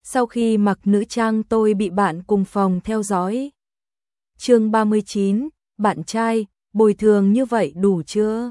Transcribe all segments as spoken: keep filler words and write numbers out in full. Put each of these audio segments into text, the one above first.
sau khi mặc nữ trang tôi bị bạn cùng phòng theo dõi. Chương ba mươi chín, bạn trai, bồi thường như vậy đủ chưa?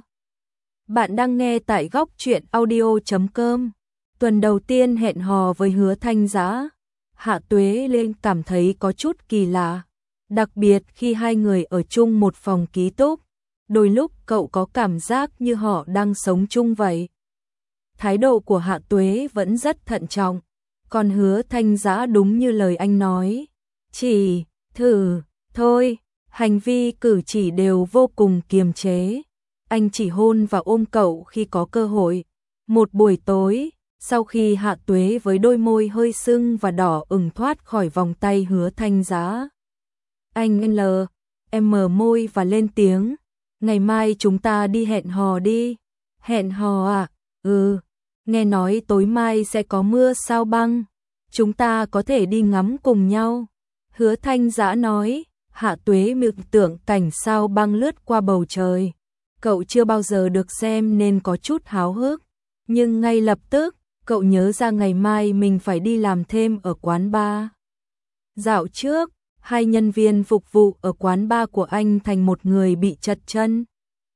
Bạn đang nghe tại góc truyện audio chấm com. Tuần đầu tiên hẹn hò với Hứa Thanh Dã, Hạ Tuế lên cảm thấy có chút kỳ lạ, đặc biệt khi hai người ở chung một phòng ký túc, đôi lúc cậu có cảm giác như họ đang sống chung vậy. Thái độ của Hạ Tuế vẫn rất thận trọng, còn Hứa Thanh Dã đúng như lời anh nói, chỉ thử thôi, hành vi cử chỉ đều vô cùng kiềm chế. Anh chỉ hôn và ôm cậu khi có cơ hội. Một buổi tối, sau khi Hạ Tuế với đôi môi hơi sưng và đỏ ửng thoát khỏi vòng tay Hứa Thanh Dã, anh L, em mở môi và lên tiếng, ngày mai chúng ta đi hẹn hò đi. Hẹn hò à? Ừ, nghe nói tối mai sẽ có mưa sao băng, chúng ta có thể đi ngắm cùng nhau. Hứa Thanh Dã nói. Hạ Tuế mường tượng cảnh sao băng lướt qua bầu trời. Cậu chưa bao giờ được xem nên có chút háo hức, nhưng ngay lập tức, cậu nhớ ra ngày mai mình phải đi làm thêm ở quán bar. Dạo trước, hai nhân viên phục vụ ở quán bar của anh thành một người bị chật chân,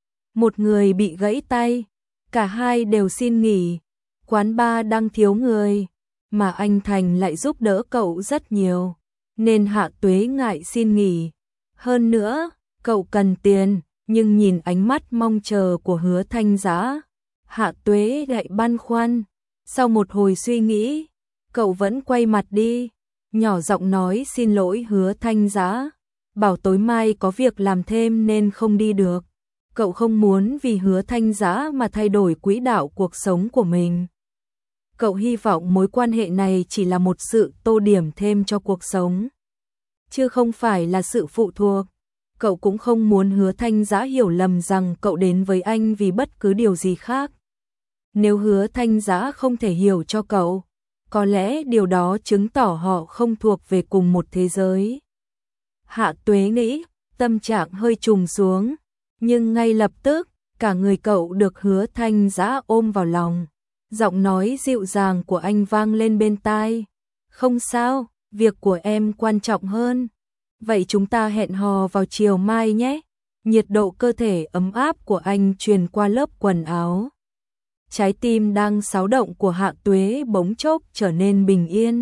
một người bị gãy tay, cả hai đều xin nghỉ. Quán bar đang thiếu người, mà anh Thành lại giúp đỡ cậu rất nhiều, nên Hạ Tuế ngại xin nghỉ. Hơn nữa, cậu cần tiền, nhưng nhìn ánh mắt mong chờ của Hứa Thanh Dã, Hạ Tuế lại băn khoăn. Sau một hồi suy nghĩ, cậu vẫn quay mặt đi, nhỏ giọng nói xin lỗi Hứa Thanh Dã, bảo tối mai có việc làm thêm nên không đi được. Cậu không muốn vì Hứa Thanh Dã mà thay đổi quỹ đạo cuộc sống của mình. Cậu hy vọng mối quan hệ này chỉ là một sự tô điểm thêm cho cuộc sống, chứ không phải là sự phụ thuộc. Cậu cũng không muốn Hứa Thanh Dã hiểu lầm rằng cậu đến với anh vì bất cứ điều gì khác. Nếu Hứa Thanh Dã không thể hiểu cho cậu, có lẽ điều đó chứng tỏ họ không thuộc về cùng một thế giới. Hạ Tuế nghĩ, tâm trạng hơi trùng xuống, nhưng ngay lập tức, cả người cậu được Hứa Thanh Dã ôm vào lòng. Giọng nói dịu dàng của anh vang lên bên tai. Không sao, việc của em quan trọng hơn. Vậy chúng ta hẹn hò vào chiều mai nhé. Nhiệt độ cơ thể ấm áp của anh truyền qua lớp quần áo. Trái tim đang xáo động của Hạ Tuế bỗng chốc trở nên bình yên.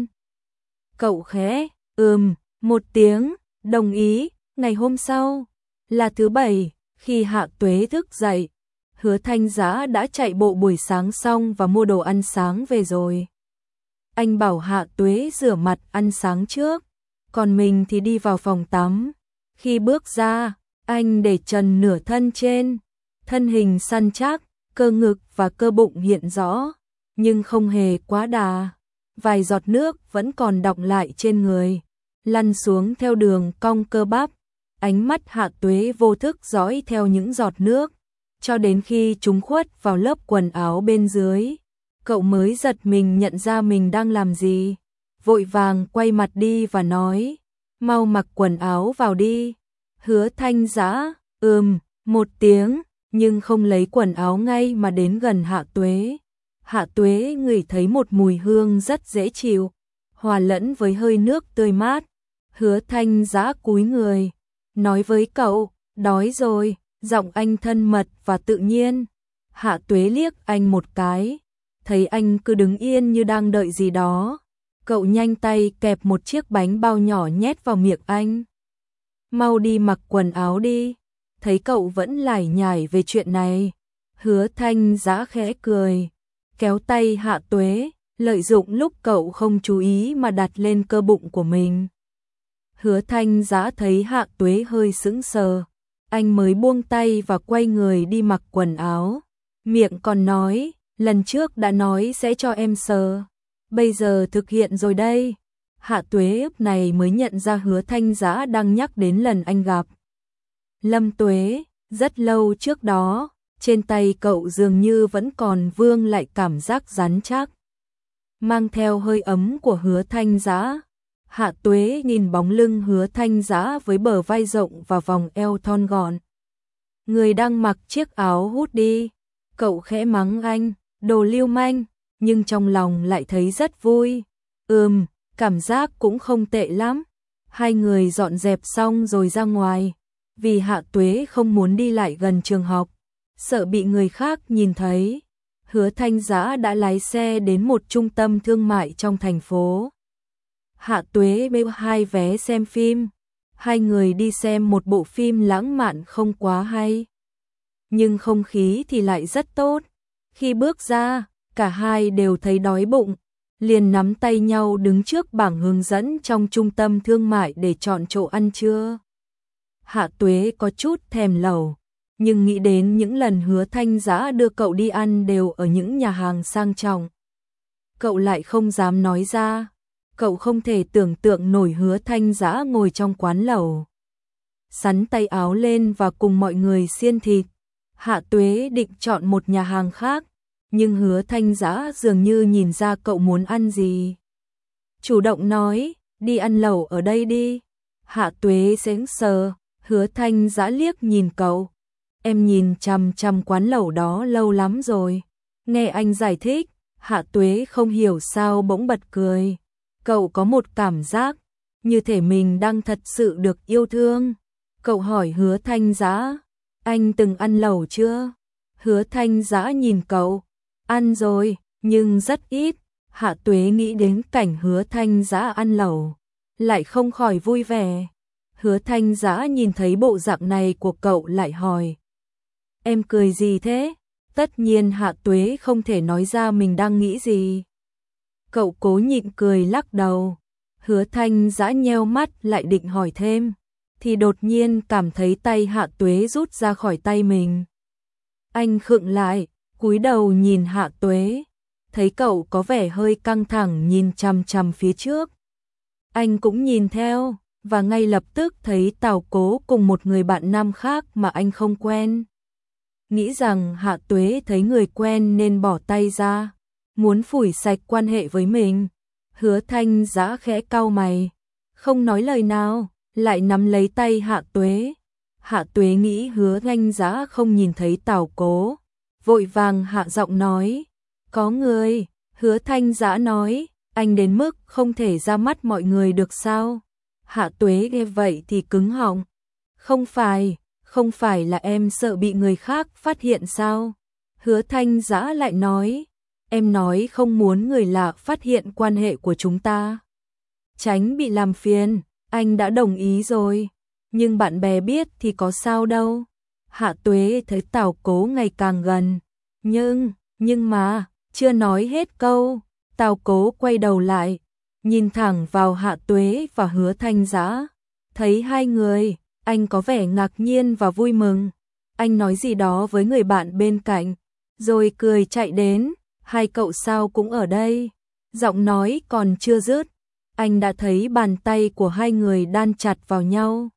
Cậu khẽ, ừm, một tiếng, đồng ý. Ngày hôm sau, là thứ bảy, khi Hạ Tuế thức dậy, Hứa Thanh Dã đã chạy bộ buổi sáng xong và mua đồ ăn sáng về rồi. Anh bảo Hạ Tuế rửa mặt ăn sáng trước, còn mình thì đi vào phòng tắm. Khi bước ra, anh để trần nửa thân trên, thân hình săn chắc, cơ ngực và cơ bụng hiện rõ, nhưng không hề quá đà. Vài giọt nước vẫn còn đọng lại trên người, lăn xuống theo đường cong cơ bắp. Ánh mắt Hạ Tuế vô thức dõi theo những giọt nước, cho đến khi chúng khuất vào lớp quần áo bên dưới. Cậu mới giật mình nhận ra mình đang làm gì. Vội vàng quay mặt đi và nói, mau mặc quần áo vào đi. Hứa Thanh Dã, ừm, một tiếng, nhưng không lấy quần áo ngay mà đến gần Hạ Tuế. Hạ Tuế ngửi thấy một mùi hương rất dễ chịu, hòa lẫn với hơi nước tươi mát. Hứa Thanh Dã cúi người, nói với cậu, đói rồi, giọng anh thân mật và tự nhiên. Hạ Tuế liếc anh một cái, thấy anh cứ đứng yên như đang đợi gì đó. Cậu nhanh tay kẹp một chiếc bánh bao nhỏ nhét vào miệng anh. Mau đi mặc quần áo đi. Thấy cậu vẫn lải nhải về chuyện này, Hứa Thanh Dã khẽ cười, kéo tay Hạ Tuế, lợi dụng lúc cậu không chú ý mà đặt lên cơ bụng của mình. Hứa Thanh Dã thấy Hạ Tuế hơi sững sờ, anh mới buông tay và quay người đi mặc quần áo. Miệng còn nói, lần trước đã nói sẽ cho em sờ, bây giờ thực hiện rồi đây. Hạ Tuế lúc này mới nhận ra Hứa Thanh Dã đang nhắc đến lần anh gặp Lâm Tuế, rất lâu trước đó, trên tay cậu dường như vẫn còn vương lại cảm giác rắn chắc, mang theo hơi ấm của Hứa Thanh Dã. Hạ Tuế nhìn bóng lưng Hứa Thanh Dã với bờ vai rộng và vòng eo thon gọn. Người đang mặc chiếc áo hút đi, cậu khẽ mắng anh, đồ lưu manh, nhưng trong lòng lại thấy rất vui. Ừm, cảm giác cũng không tệ lắm. Hai người dọn dẹp xong rồi ra ngoài, vì Hạ Tuế không muốn đi lại gần trường học, sợ bị người khác nhìn thấy. Hứa Thanh Dã đã lái xe đến một trung tâm thương mại trong thành phố. Hạ Tuế bê hai vé xem phim. Hai người đi xem một bộ phim lãng mạn không quá hay, nhưng không khí thì lại rất tốt. Khi bước ra, cả hai đều thấy đói bụng, liền nắm tay nhau đứng trước bảng hướng dẫn trong trung tâm thương mại để chọn chỗ ăn trưa. Hạ Tuế có chút thèm lẩu, nhưng nghĩ đến những lần Hứa Thanh Dã đưa cậu đi ăn đều ở những nhà hàng sang trọng, cậu lại không dám nói ra. Cậu không thể tưởng tượng nổi Hứa Thanh Dã ngồi trong quán lẩu, xắn tay áo lên và cùng mọi người xiên thịt. Hạ Tuế định chọn một nhà hàng khác, nhưng Hứa Thanh Dã dường như nhìn ra cậu muốn ăn gì, chủ động nói, đi ăn lẩu ở đây đi. Hạ Tuế sững sờ, Hứa Thanh Dã liếc nhìn cậu, em nhìn chằm chằm quán lẩu đó lâu lắm rồi. Nghe anh giải thích, Hạ Tuế không hiểu sao bỗng bật cười. Cậu có một cảm giác như thể mình đang thật sự được yêu thương. Cậu hỏi Hứa Thanh Dã, anh từng ăn lẩu chưa? Hứa Thanh Dã nhìn cậu, ăn rồi, nhưng rất ít. Hạ Tuế nghĩ đến cảnh Hứa Thanh Dã ăn lẩu, lại không khỏi vui vẻ. Hứa Thanh Dã nhìn thấy bộ dạng này của cậu lại hỏi, em cười gì thế? Tất nhiên Hạ Tuế không thể nói ra mình đang nghĩ gì. Cậu cố nhịn cười lắc đầu. Hứa Thanh Dã nheo mắt lại định hỏi thêm, thì đột nhiên cảm thấy tay Hạ Tuế rút ra khỏi tay mình. Anh khựng lại, cúi đầu nhìn Hạ Tuế, thấy cậu có vẻ hơi căng thẳng nhìn chằm chằm phía trước. Anh cũng nhìn theo, và ngay lập tức thấy Tào Cố cùng một người bạn nam khác mà anh không quen. Nghĩ rằng Hạ Tuế thấy người quen nên bỏ tay ra, muốn phủi sạch quan hệ với mình. Hứa Thanh Dã khẽ cau mày, không nói lời nào, lại nắm lấy tay Hạ Tuế. Hạ Tuế nghĩ Hứa Thanh Dã không nhìn thấy Tào Cố, vội vàng hạ giọng nói, có người. Hứa Thanh Dã nói, anh đến mức không thể ra mắt mọi người được sao? Hạ Tuế nghe vậy thì cứng họng, không phải, không phải là em sợ bị người khác phát hiện sao? Hứa Thanh Dã lại nói, em nói không muốn người lạ phát hiện quan hệ của chúng ta, tránh bị làm phiền, anh đã đồng ý rồi, nhưng bạn bè biết thì có sao đâu. Hạ Tuế thấy Tào Cố ngày càng gần, nhưng, nhưng mà, chưa nói hết câu, Tào Cố quay đầu lại, nhìn thẳng vào Hạ Tuế và Hứa Thanh Dã, thấy hai người, anh có vẻ ngạc nhiên và vui mừng. Anh nói gì đó với người bạn bên cạnh, rồi cười chạy đến, hai cậu sao cũng ở đây. Giọng nói còn chưa dứt, anh đã thấy bàn tay của hai người đan chặt vào nhau.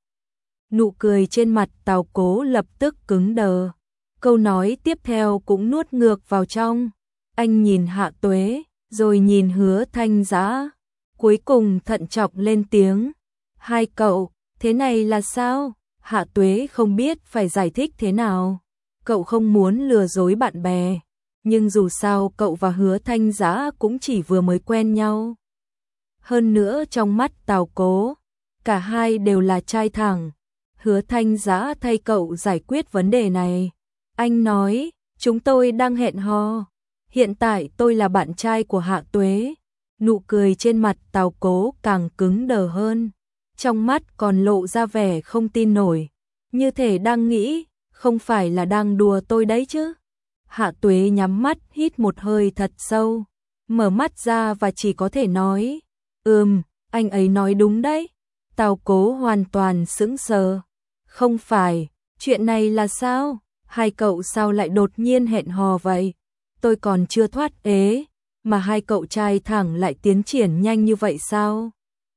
Nụ cười trên mặt Tào Cố lập tức cứng đờ, câu nói tiếp theo cũng nuốt ngược vào trong. Anh nhìn Hạ Tuế, rồi nhìn Hứa Thanh Dã, cuối cùng thận trọng lên tiếng, hai cậu, thế này là sao? Hạ Tuế không biết phải giải thích thế nào. Cậu không muốn lừa dối bạn bè, nhưng dù sao cậu và Hứa Thanh Dã cũng chỉ vừa mới quen nhau. Hơn nữa trong mắt Tào Cố, cả hai đều là trai thẳng. Hứa Thanh Dã thay cậu giải quyết vấn đề này. Anh nói, chúng tôi đang hẹn hò. Hiện tại tôi là bạn trai của Hạ Tuế. Nụ cười trên mặt Tào Cố càng cứng đờ hơn, trong mắt còn lộ ra vẻ không tin nổi, như thể đang nghĩ, không phải là đang đùa tôi đấy chứ. Hạ Tuế nhắm mắt hít một hơi thật sâu, mở mắt ra và chỉ có thể nói, ừm, anh ấy nói đúng đấy. Tào Cố hoàn toàn sững sờ. Không phải, chuyện này là sao? Hai cậu sao lại đột nhiên hẹn hò vậy? Tôi còn chưa thoát ế, mà hai cậu trai thẳng lại tiến triển nhanh như vậy sao?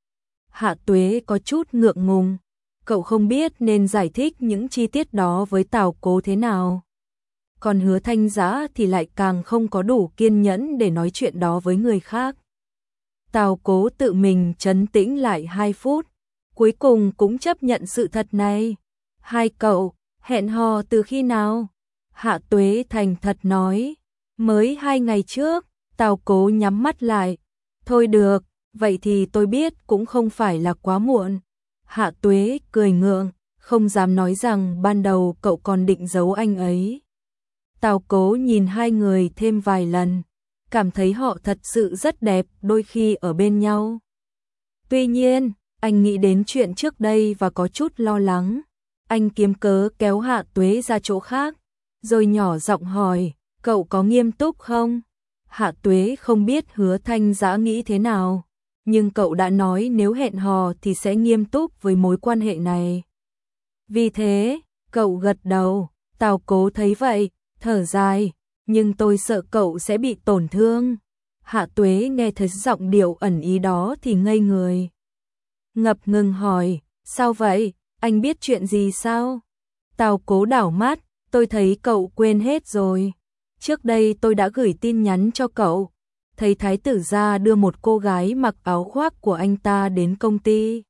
Hạ Tuế có chút ngượng ngùng, cậu không biết nên giải thích những chi tiết đó với Tào Cố thế nào. Còn Hứa Thanh Dã thì lại càng không có đủ kiên nhẫn để nói chuyện đó với người khác. Tào Cố tự mình trấn tĩnh lại hai phút, cuối cùng cũng chấp nhận sự thật này. Hai cậu, hẹn hò từ khi nào? Hạ Tuế thành thật nói, mới hai ngày trước. Tào Cố nhắm mắt lại, thôi được, vậy thì tôi biết cũng không phải là quá muộn. Hạ Tuế cười ngượng, không dám nói rằng ban đầu cậu còn định giấu anh ấy. Tào Cố nhìn hai người thêm vài lần, cảm thấy họ thật sự rất đẹp đôi khi ở bên nhau. Tuy nhiên, anh nghĩ đến chuyện trước đây và có chút lo lắng. Anh kiếm cớ kéo Hạ Tuế ra chỗ khác, rồi nhỏ giọng hỏi, cậu có nghiêm túc không? Hạ Tuế không biết Hứa Thanh Dã nghĩ thế nào, nhưng cậu đã nói nếu hẹn hò thì sẽ nghiêm túc với mối quan hệ này. Vì thế, cậu gật đầu. Tào Cố thấy vậy, thở dài, nhưng tôi sợ cậu sẽ bị tổn thương. Hạ Tuế nghe thấy giọng điệu ẩn ý đó thì ngây người. Ngập ngừng hỏi, sao vậy, anh biết chuyện gì sao? Tào Cố đảo mắt, tôi thấy cậu quên hết rồi. Trước đây tôi đã gửi tin nhắn cho cậu, thấy thái tử gia đưa một cô gái mặc áo khoác của anh ta đến công ty.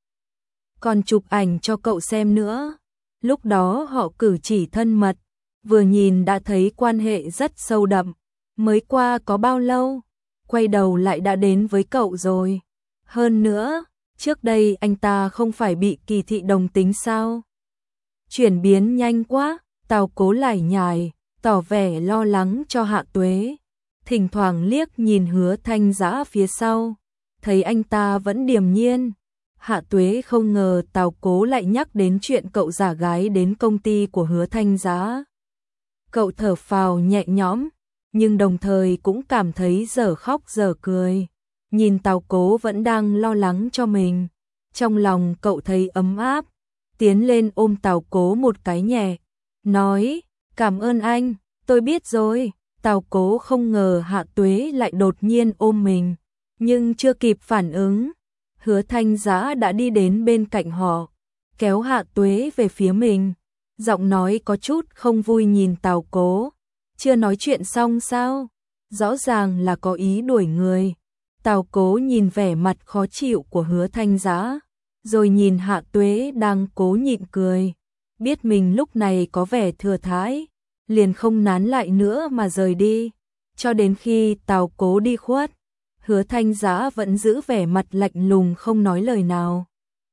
Còn chụp ảnh cho cậu xem nữa. Lúc đó họ cử chỉ thân mật, vừa nhìn đã thấy quan hệ rất sâu đậm. Mới qua có bao lâu, quay đầu lại đã đến với cậu rồi. Hơn nữa, trước đây anh ta không phải bị kỳ thị đồng tính sao? Chuyển biến nhanh quá, Tào Cố lải nhải, tỏ vẻ lo lắng cho Hạ Tuế. Thỉnh thoảng liếc nhìn Hứa Thanh Dã phía sau, thấy anh ta vẫn điềm nhiên. Hạ Tuế không ngờ Tào Cố lại nhắc đến chuyện cậu giả gái đến công ty của Hứa Thanh Dã. Cậu thở phào nhẹ nhõm, nhưng đồng thời cũng cảm thấy dở khóc dở cười. Nhìn Tào Cố vẫn đang lo lắng cho mình, trong lòng cậu thấy ấm áp, tiến lên ôm Tào Cố một cái nhẹ, nói, cảm ơn anh, tôi biết rồi. Tào Cố không ngờ Hạ Tuế lại đột nhiên ôm mình, nhưng chưa kịp phản ứng, Hứa Thanh Dã đã đi đến bên cạnh họ, kéo Hạ Tuế về phía mình, giọng nói có chút không vui nhìn Tào Cố, chưa nói chuyện xong sao? Rõ ràng là có ý đuổi người. Tào Cố nhìn vẻ mặt khó chịu của Hứa Thanh Dã, rồi nhìn Hạ Tuế đang cố nhịn cười, biết mình lúc này có vẻ thừa thãi, liền không nán lại nữa mà rời đi. Cho đến khi Tào Cố đi khuất, Hứa Thanh Dã vẫn giữ vẻ mặt lạnh lùng không nói lời nào.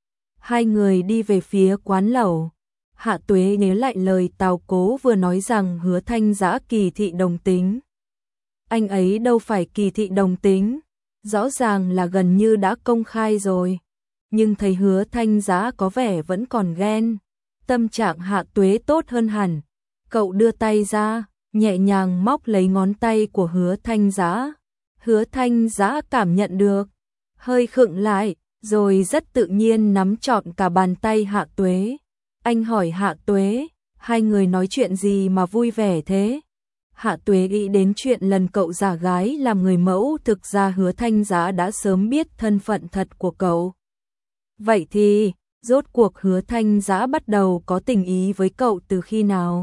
Hai người đi về phía quán lẩu. Hạ Tuế nhớ lại lời Tào Cố vừa nói rằng Hứa Thanh Dã kỳ thị đồng tính. Anh ấy đâu phải kỳ thị đồng tính, rõ ràng là gần như đã công khai rồi. Nhưng thấy Hứa Thanh Dã có vẻ vẫn còn ghen. Tâm trạng Hạ Tuế tốt hơn hẳn. Cậu đưa tay ra, nhẹ nhàng móc lấy ngón tay của Hứa Thanh Dã. Hứa Thanh Dã cảm nhận được, hơi khựng lại, rồi rất tự nhiên nắm trọn cả bàn tay Hạ Tuế. Anh hỏi Hạ Tuế, hai người nói chuyện gì mà vui vẻ thế? Hạ Tuế nghĩ đến chuyện lần cậu giả gái làm người mẫu, thực ra Hứa Thanh Dã đã sớm biết thân phận thật của cậu. Vậy thì, rốt cuộc Hứa Thanh Dã bắt đầu có tình ý với cậu từ khi nào?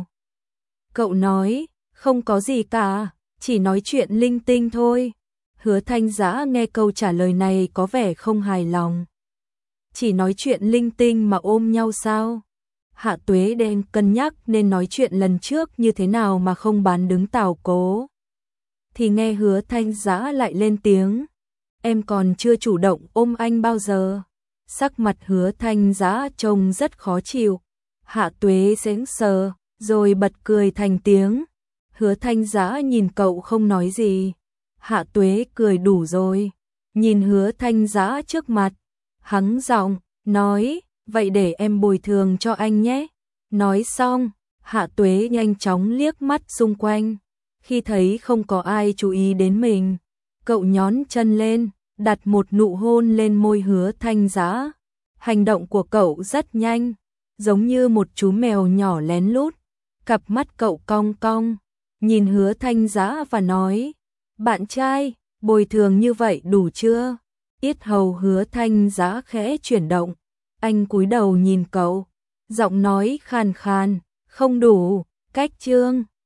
Cậu nói, không có gì cả, chỉ nói chuyện linh tinh thôi. Hứa Thanh Dã nghe câu trả lời này có vẻ không hài lòng. Chỉ nói chuyện linh tinh mà ôm nhau sao? Hạ Tuế đang cân nhắc nên nói chuyện lần trước như thế nào mà không bán đứng Tào Cố. Thì nghe Hứa Thanh Dã lại lên tiếng, em còn chưa chủ động ôm anh bao giờ. Sắc mặt Hứa Thanh Dã trông rất khó chịu. Hạ Tuế sững sờ, rồi bật cười thành tiếng. Hứa Thanh Dã nhìn cậu không nói gì. Hạ Tuế cười đủ rồi, nhìn Hứa Thanh Dã trước mặt, hắng giọng, nói, vậy để em bồi thường cho anh nhé. Nói xong, Hạ Tuế nhanh chóng liếc mắt xung quanh, khi thấy không có ai chú ý đến mình, cậu nhón chân lên, đặt một nụ hôn lên môi Hứa Thanh Dã. Hành động của cậu rất nhanh, giống như một chú mèo nhỏ lén lút, cặp mắt cậu cong cong, nhìn Hứa Thanh Dã và nói, bạn trai, bồi thường như vậy đủ chưa? Yết hầu Hứa Thanh Dã khẽ chuyển động, anh cúi đầu nhìn cậu, giọng nói khàn khàn, không đủ, cách chương.